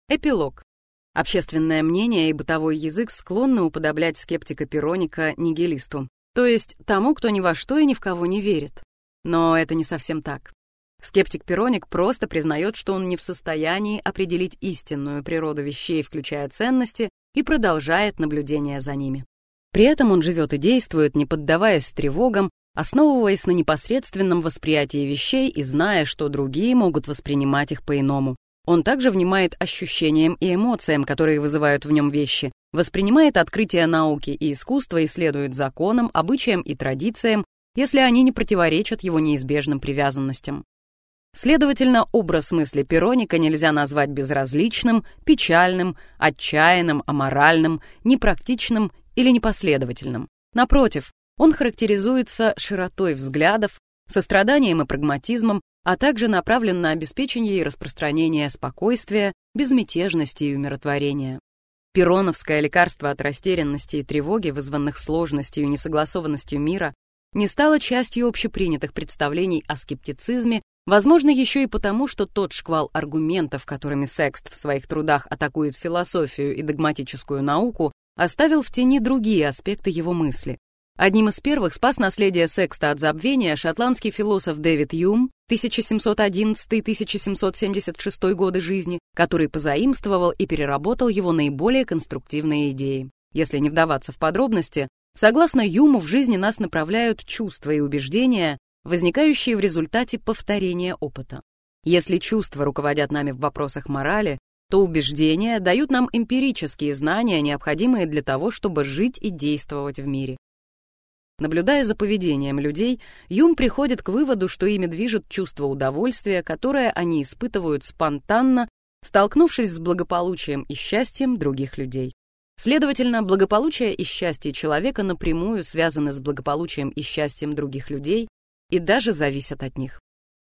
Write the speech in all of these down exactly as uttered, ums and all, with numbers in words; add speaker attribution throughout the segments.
Speaker 1: Эпилог. Общественное мнение и бытовой язык склонны уподоблять скептика-пироника нигилисту, то есть тому, кто ни во что и ни в кого не верит. Но это не совсем так. Скептик-пироник просто признает, что он не в состоянии определить истинную природу вещей, включая ценности, и продолжает наблюдение за ними. При этом он живет и действует, не поддаваясь тревогам, основываясь на непосредственном восприятии вещей и зная, что другие могут воспринимать их по-иному. Он также внимает ощущениям и эмоциям, которые вызывают в нем вещи, воспринимает открытия науки и искусства и следует законам, обычаям и традициям, если они не противоречат его неизбежным привязанностям. Следовательно, образ мысли пироника нельзя назвать безразличным, печальным, отчаянным, аморальным, непрактичным или непоследовательным. Напротив, он характеризуется широтой взглядов, состраданием и прагматизмом, а также направлен на обеспечение и распространение спокойствия, безмятежности и умиротворения. Пироновское лекарство от растерянности и тревоги, вызванных сложностью и несогласованностью мира, не стало частью общепринятых представлений о скептицизме, возможно, еще и потому, что тот шквал аргументов, которыми Секст в своих трудах атакует философию и догматическую науку, оставил в тени другие аспекты его мысли. Одним из первых спас наследие Секста от забвения шотландский философ Дэвид Юм, тысяча семьсот одиннадцатый — тысяча семьсот семьдесят шестой годы жизни, который позаимствовал и переработал его наиболее конструктивные идеи. Если не вдаваться в подробности, согласно Юму, в жизни нас направляют чувства и убеждения, возникающие в результате повторения опыта. Если чувства руководят нами в вопросах морали, то убеждения дают нам эмпирические знания, необходимые для того, чтобы жить и действовать в мире. Наблюдая за поведением людей, Юм приходит к выводу, что ими движет чувство удовольствия, которое они испытывают спонтанно, столкнувшись с благополучием и счастьем других людей. Следовательно, благополучие и счастье человека напрямую связаны с благополучием и счастьем других людей и даже зависят от них.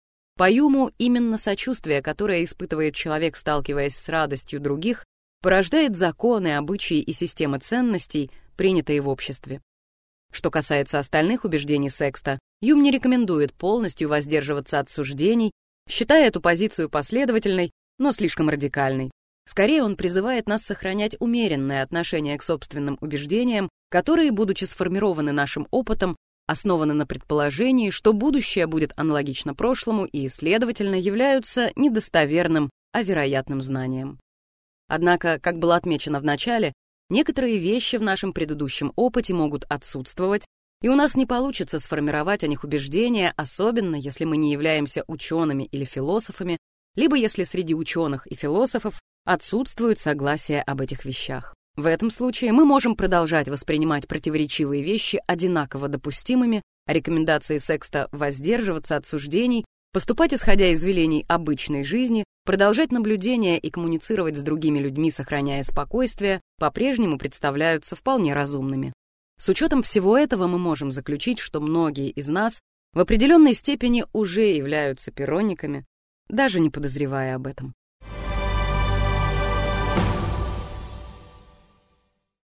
Speaker 1: По Юму именно сочувствие, которое испытывает человек, сталкиваясь с радостью других, порождает законы, обычаи и системы ценностей, принятые в обществе. Что касается остальных убеждений Секста, Юм не рекомендует полностью воздерживаться от суждений, считая эту позицию последовательной, но слишком радикальной. Скорее, он призывает нас сохранять умеренное отношение к собственным убеждениям, которые, будучи сформированы нашим опытом, основаны на предположении, что будущее будет аналогично прошлому и, следовательно, являются недостоверным, а вероятным знанием. Однако, как было отмечено в начале, некоторые вещи в нашем предыдущем опыте могут отсутствовать, и у нас не получится сформировать о них убеждения, особенно если мы не являемся учеными или философами, либо если среди ученых и философов отсутствует согласие об этих вещах. В этом случае мы можем продолжать воспринимать противоречивые вещи одинаково допустимыми, а рекомендации Секста воздерживаться от суждений, поступать исходя из велений обычной жизни, продолжать наблюдения и коммуницировать с другими людьми, сохраняя спокойствие, по-прежнему представляются вполне разумными. С учетом всего этого мы можем заключить, что многие из нас в определенной степени уже являются пирониками, даже не подозревая об этом.